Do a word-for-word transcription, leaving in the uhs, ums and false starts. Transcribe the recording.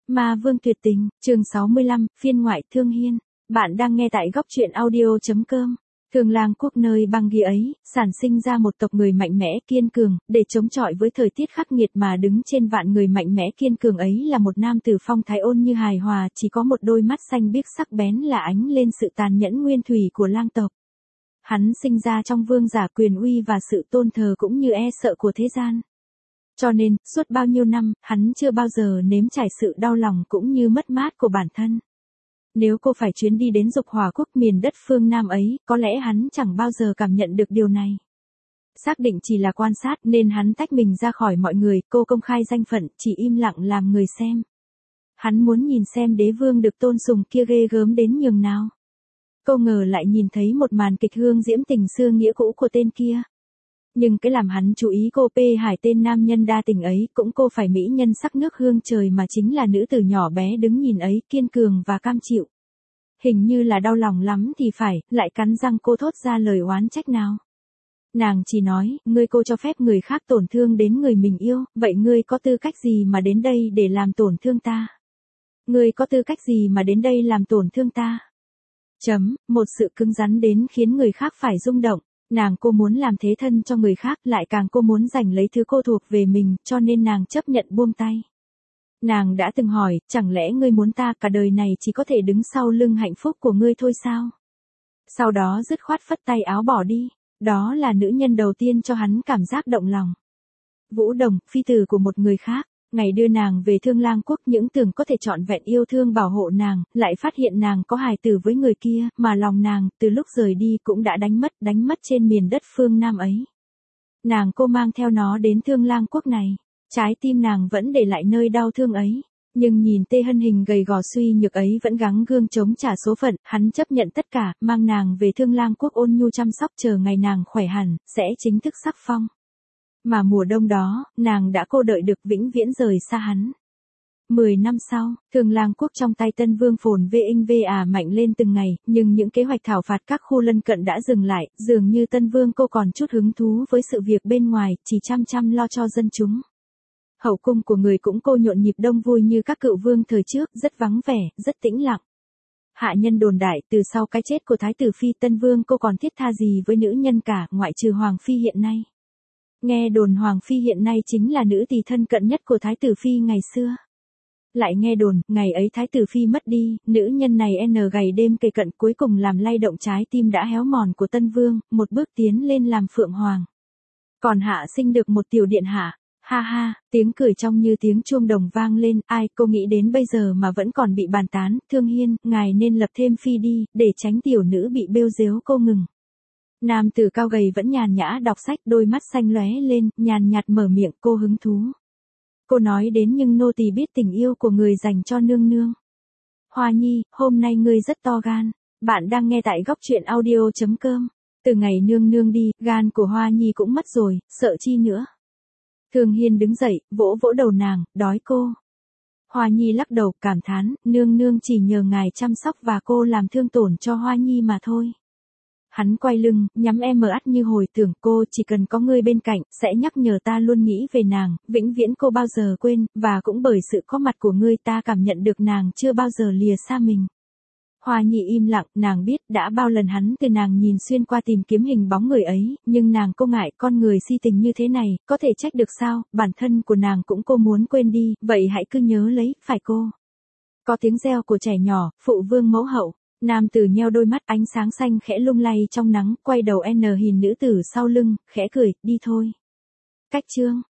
Ma Vương tuyệt tình, chương sáu mươi lăm, phiên ngoại Thương Hiên. Bạn đang nghe tại góc truyện audio chấm com. Thương Lang quốc nơi băng ghi ấy, sản sinh ra một tộc người mạnh mẽ kiên cường, để chống chọi với thời tiết khắc nghiệt mà đứng trên vạn người mạnh mẽ kiên cường ấy là một nam tử phong thái ôn như hài hòa, chỉ có một đôi mắt xanh biếc sắc bén là ánh lên sự tàn nhẫn nguyên thủy của lang tộc. Hắn sinh ra trong vương giả quyền uy và sự tôn thờ cũng như e sợ của thế gian. Cho nên, suốt bao nhiêu năm, hắn chưa bao giờ nếm trải sự đau lòng cũng như mất mát của bản thân. Nếu cô phải chuyến đi đến Dục Hỏa quốc miền đất phương Nam ấy, có lẽ hắn chẳng bao giờ cảm nhận được điều này. Xác định chỉ là quan sát nên hắn tách mình ra khỏi mọi người, cô công khai danh phận, chỉ im lặng làm người xem. Hắn muốn nhìn xem đế vương được tôn sùng kia ghê gớm đến nhường nào. Cô ngờ lại nhìn thấy một màn kịch hương diễm tình xưa nghĩa cũ của tên kia. Nhưng cái làm hắn chú ý cô P Hải tên nam nhân đa tình ấy cũng cô phải mỹ nhân sắc nước hương trời mà chính là nữ tử nhỏ bé đứng nhìn ấy kiên cường và cam chịu. Hình như là đau lòng lắm thì phải, lại cắn răng cô thốt ra lời oán trách nào. Nàng chỉ nói, ngươi cô cho phép người khác tổn thương đến người mình yêu, vậy ngươi có tư cách gì mà đến đây để làm tổn thương ta? Ngươi có tư cách gì mà đến đây làm tổn thương ta? Chấm, một sự cứng rắn đến khiến người khác phải rung động. Nàng cô muốn làm thế thân cho người khác, lại càng cô muốn giành lấy thứ cô thuộc về mình, cho nên nàng chấp nhận buông tay. Nàng đã từng hỏi, chẳng lẽ ngươi muốn ta cả đời này chỉ có thể đứng sau lưng hạnh phúc của ngươi thôi sao? Sau đó dứt khoát phất tay áo bỏ đi. Đó là nữ nhân đầu tiên cho hắn cảm giác động lòng. Vũ Đồng, phi tử của một người khác. Ngày đưa nàng về Thương Lang quốc những tưởng có thể trọn vẹn yêu thương bảo hộ nàng, lại phát hiện nàng có hài tử với người kia, mà lòng nàng, từ lúc rời đi cũng đã đánh mất, đánh mất trên miền đất phương Nam ấy. Nàng cô mang theo nó đến Thương Lang quốc này, trái tim nàng vẫn để lại nơi đau thương ấy, nhưng nhìn Tê Hân hình gầy gò suy nhược ấy vẫn gắng gương chống trả số phận, hắn chấp nhận tất cả, mang nàng về Thương Lang quốc ôn nhu chăm sóc chờ ngày nàng khỏe hẳn, sẽ chính thức sắc phong. Mà mùa đông đó, nàng đã cô đợi được vĩnh viễn rời xa hắn. Mười năm sau, Thương Lang quốc trong tay Tân Vương phồn vê inh vê à mạnh lên từng ngày, nhưng những kế hoạch thảo phạt các khu lân cận đã dừng lại, dường như Tân Vương cô còn chút hứng thú với sự việc bên ngoài, chỉ chăm chăm lo cho dân chúng. Hậu cung của người cũng cô nhộn nhịp đông vui như các cựu vương thời trước, rất vắng vẻ, rất tĩnh lặng. Hạ nhân đồn đại, từ sau cái chết của Thái tử Phi Tân Vương cô còn thiết tha gì với nữ nhân cả, ngoại trừ Hoàng Phi hiện nay. Nghe đồn Hoàng Phi hiện nay chính là nữ tỳ thân cận nhất của Thái tử Phi ngày xưa. Lại nghe đồn, ngày ấy Thái tử Phi mất đi, nữ nhân này n gầy đêm kề cận cuối cùng làm lay động trái tim đã héo mòn của Tân Vương, một bước tiến lên làm Phượng Hoàng. Còn hạ sinh được một tiểu điện hạ. Ha ha, tiếng cười trong như tiếng chuông đồng vang lên, ai cô nghĩ đến bây giờ mà vẫn còn bị bàn tán, Thương Hiên, ngài nên lập thêm phi đi, để tránh tiểu nữ bị bêu dếu cô ngừng. Nam tử cao gầy vẫn nhàn nhã đọc sách, đôi mắt xanh lóe lên, nhàn nhạt mở miệng, cô hứng thú. Cô nói đến nhưng nô tỳ biết tình yêu của người dành cho nương nương. Hoa Nhi, hôm nay ngươi rất to gan. Bạn đang nghe tại góc truyện audio chấm com. Từ ngày nương nương đi, gan của Hoa Nhi cũng mất rồi, sợ chi nữa. Thương Hiên đứng dậy, vỗ vỗ đầu nàng, đói cô. Hoa Nhi lắc đầu, cảm thán, nương nương chỉ nhờ ngài chăm sóc và cô làm thương tổn cho Hoa Nhi mà thôi. Hắn quay lưng, nhắm em mờ ắt như hồi tưởng, cô chỉ cần có ngươi bên cạnh, sẽ nhắc nhở ta luôn nghĩ về nàng, vĩnh viễn cô bao giờ quên, và cũng bởi sự có mặt của ngươi ta cảm nhận được nàng chưa bao giờ lìa xa mình. Hoa Nhi im lặng, nàng biết đã bao lần hắn từ nàng nhìn xuyên qua tìm kiếm hình bóng người ấy, nhưng nàng cô ngại con người si tình như thế này, có thể trách được sao, bản thân của nàng cũng cô muốn quên đi, vậy hãy cứ nhớ lấy, phải cô. Có tiếng reo của trẻ nhỏ, phụ vương mẫu hậu. Nam tử nheo đôi mắt, ánh sáng xanh khẽ lung lay trong nắng, quay đầu n hình nữ tử sau lưng, khẽ cười, đi thôi. Cách chương.